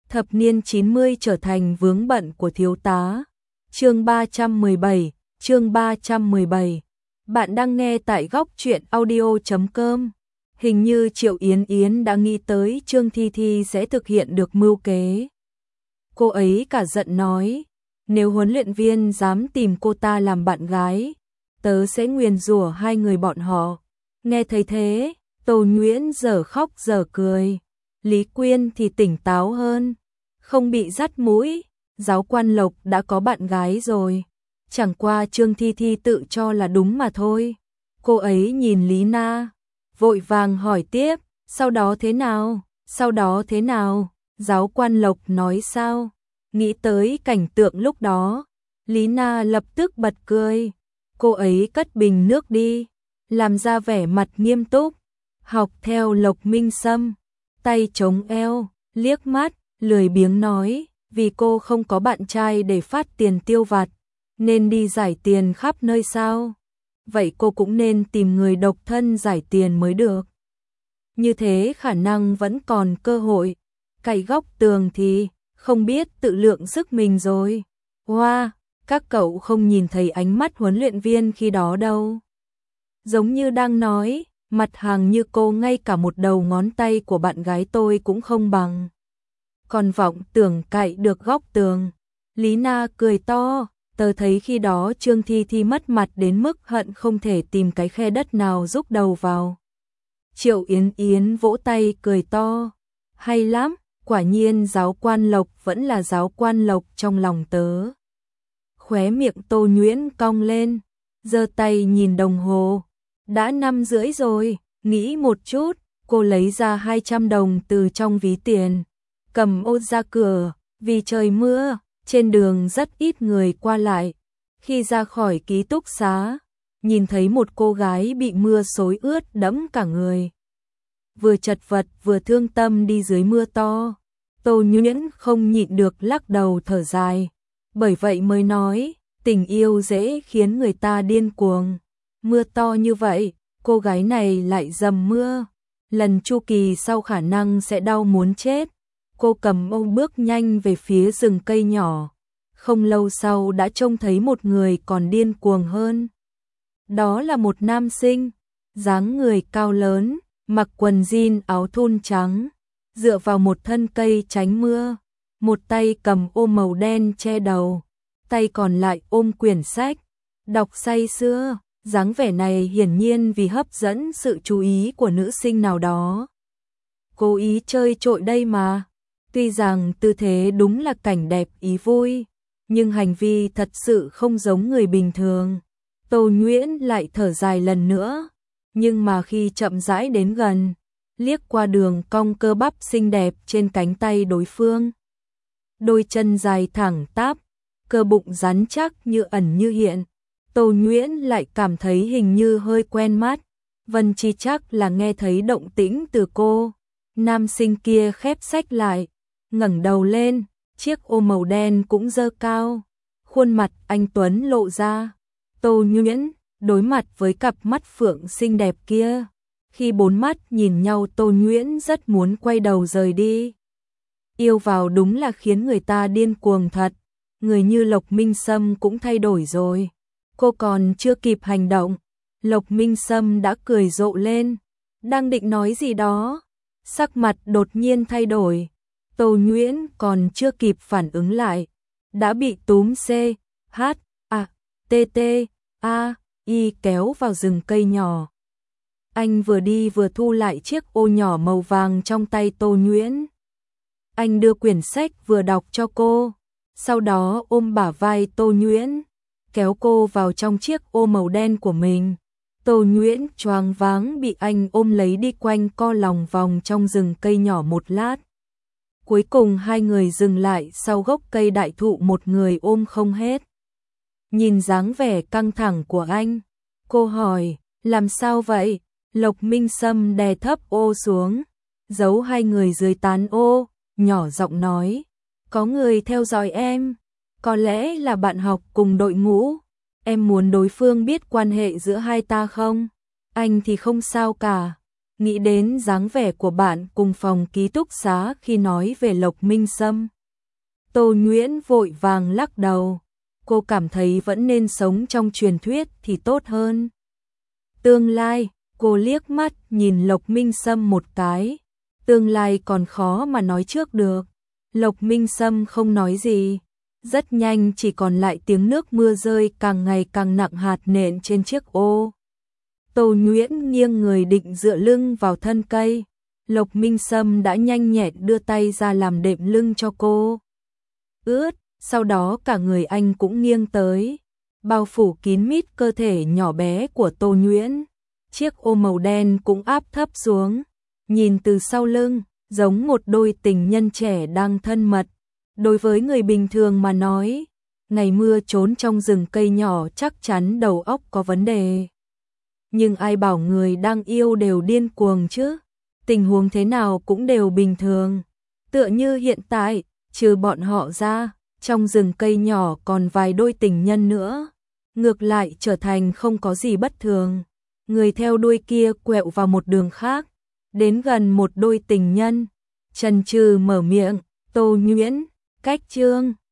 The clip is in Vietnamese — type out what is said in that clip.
Thập niên 90 trở thành vướng bận của thiếu tá. Chương 317. Bạn đang nghe tại góc truyện audio.com. Hình như Triệu Yến Yến đã nghĩ tới Trương Thi Thi sẽ thực hiện được mưu kế. Cô ấy cả giận nói, nếu huấn luyện viên dám tìm cô ta làm bạn gái, tớ sẽ nguyền rủa hai người bọn họ. Nghe thấy thế, Tô Nhuyễn giờ khóc giờ cười. Lý Quyên thì tỉnh táo hơn, không bị dắt mũi, giáo quan Lộc đã có bạn gái rồi. Chẳng qua Trương Thi Thi tự cho là đúng mà thôi. Cô ấy nhìn Lý Na, vội vàng hỏi tiếp, sau đó thế nào? Sau đó thế nào? Giáo quan Lộc nói sao? Nghĩ tới cảnh tượng lúc đó, Lý Na lập tức bật cười. Cô ấy cất bình nước đi, làm ra vẻ mặt nghiêm túc, học theo Lộc Minh Sâm, tay chống eo, liếc mắt, lười biếng nói, vì cô không có bạn trai để phát tiền tiêu vặt, nên đi giải tiền khắp nơi sao? Vậy cô cũng nên tìm người độc thân giải tiền mới được. Như thế khả năng vẫn còn cơ hội, cày góc tường thì không biết tự lượng sức mình rồi. Wow, các cậu không nhìn thấy ánh mắt huấn luyện viên khi đó đâu. Giống như đang nói, mặt hàng như cô ngay cả một đầu ngón tay của bạn gái tôi cũng không bằng. Còn vọng tưởng cậy được góc tường. Lý Na cười to, tớ thấy khi đó Trương Thi Thi mất mặt đến mức hận không thể tìm cái khe đất nào rúc đầu vào. Triệu Yến Yến vỗ tay cười to, hay lắm, quả nhiên giáo quan Lộc vẫn là giáo quan Lộc trong lòng tớ. Khóe miệng Tô Nhuyễn cong lên, giơ tay nhìn đồng hồ, đã 5:30 rồi, nghĩ một chút, cô lấy ra 200 đồng từ trong ví tiền, cầm ô ra cửa, vì trời mưa, trên đường rất ít người qua lại. Khi ra khỏi ký túc xá, nhìn thấy một cô gái bị mưa xối ướt đẫm cả người, vừa chật vật vừa thương tâm đi dưới mưa to. Tô Nhuyễn không nhịn được lắc đầu thở dài, bởi vậy mới nói, tình yêu dễ khiến người ta điên cuồng. Mưa to như vậy, cô gái này lại dầm mưa, lần chu kỳ sau khả năng sẽ đau muốn chết. Cô cầm ô bước nhanh về phía rừng cây nhỏ, không lâu sau đã trông thấy một người còn điên cuồng hơn. Đó là một nam sinh, dáng người cao lớn, mặc quần jean áo thun trắng, dựa vào một thân cây tránh mưa, một tay cầm ô màu đen che đầu, tay còn lại ôm quyển sách, đọc say sưa. Dáng vẻ này hiển nhiên vì hấp dẫn sự chú ý của nữ sinh nào đó. Cố ý chơi trội đây mà. Tuy rằng tư thế đúng là cảnh đẹp ý vui, nhưng hành vi thật sự không giống người bình thường. Tô Nhuyễn lại thở dài lần nữa, nhưng mà khi chậm rãi đến gần, liếc qua đường cong cơ bắp xinh đẹp trên cánh tay đối phương. Đôi chân dài thẳng tắp, cơ bụng rắn chắc như ẩn như hiện. Tô Nhuyễn lại cảm thấy hình như hơi quen mắt. Vân Chi chắc là nghe thấy động tĩnh từ cô. Nam sinh kia khép sách lại, ngẩng đầu lên, chiếc ô màu đen cũng dơ cao, khuôn mặt anh tuấn lộ ra. Tô Nhuyễn đối mặt với cặp mắt phượng xinh đẹp kia, khi bốn mắt nhìn nhau Tô Nhuyễn rất muốn quay đầu rời đi. Yêu vào đúng là khiến người ta điên cuồng thật, người như Lộc Minh Sâm cũng thay đổi rồi. Cô còn chưa kịp hành động, Lộc Minh Sâm đã cười rộ lên, đang định nói gì đó, sắc mặt đột nhiên thay đổi. Tô Nhuyễn còn chưa kịp phản ứng lại, đã bị túm CHATTAI kéo vào rừng cây nhỏ. Anh vừa đi vừa thu lại chiếc ô nhỏ màu vàng trong tay Tô Nhuyễn. Anh đưa quyển sách vừa đọc cho cô, sau đó ôm bả vai Tô Nhuyễn, kéo cô vào trong chiếc ô màu đen của mình. Tô Nhuyễn choáng váng bị anh ôm lấy đi quanh co lòng vòng trong rừng cây nhỏ một lát. Cuối cùng hai người dừng lại sau gốc cây đại thụ, một người ôm không hết. Nhìn dáng vẻ căng thẳng của anh, cô hỏi, làm sao vậy? Lộc Minh Sâm đè thấp ô xuống, giấu hai người dưới tán ô, nhỏ giọng nói, có người theo dõi em, có lẽ là bạn học cùng đội ngũ, em muốn đối phương biết quan hệ giữa hai ta không? Anh thì không sao cả, nghĩ đến dáng vẻ của bạn cùng phòng ký túc xá khi nói về Lộc Minh Sâm. Tô Nhuyễn vội vàng lắc đầu, cô cảm thấy vẫn nên sống trong truyền thuyết thì tốt hơn. Tương lai, cô liếc mắt nhìn Lộc Minh Sâm một cái, tương lai còn khó mà nói trước được. Lộc Minh Sâm không nói gì, rất nhanh chỉ còn lại tiếng nước mưa rơi càng ngày càng nặng hạt nện trên chiếc ô. Tô Nhuyễn nghiêng người định dựa lưng vào thân cây, Lộc Minh Sâm đã nhanh nhẹn đưa tay ra làm đệm lưng cho cô. Ướt, sau đó cả người anh cũng nghiêng tới, bao phủ kín mít cơ thể nhỏ bé của Tô Nhuyễn. Chiếc ô màu đen cũng áp thấp xuống, nhìn từ sau lưng, giống một đôi tình nhân trẻ đang thân mật. Đối với người bình thường mà nói, ngày mưa trốn trong rừng cây nhỏ chắc chắn đầu óc có vấn đề. Nhưng ai bảo người đang yêu đều điên cuồng chứ, tình huống thế nào cũng đều bình thường. Tựa như hiện tại, trừ bọn họ ra, trong rừng cây nhỏ còn vài đôi tình nhân nữa, ngược lại trở thành không có gì bất thường. Người theo đuôi kia quẹo vào một đường khác, đến gần một đôi tình nhân, chần chừ mở miệng, Tô Nhuyễn, cách chương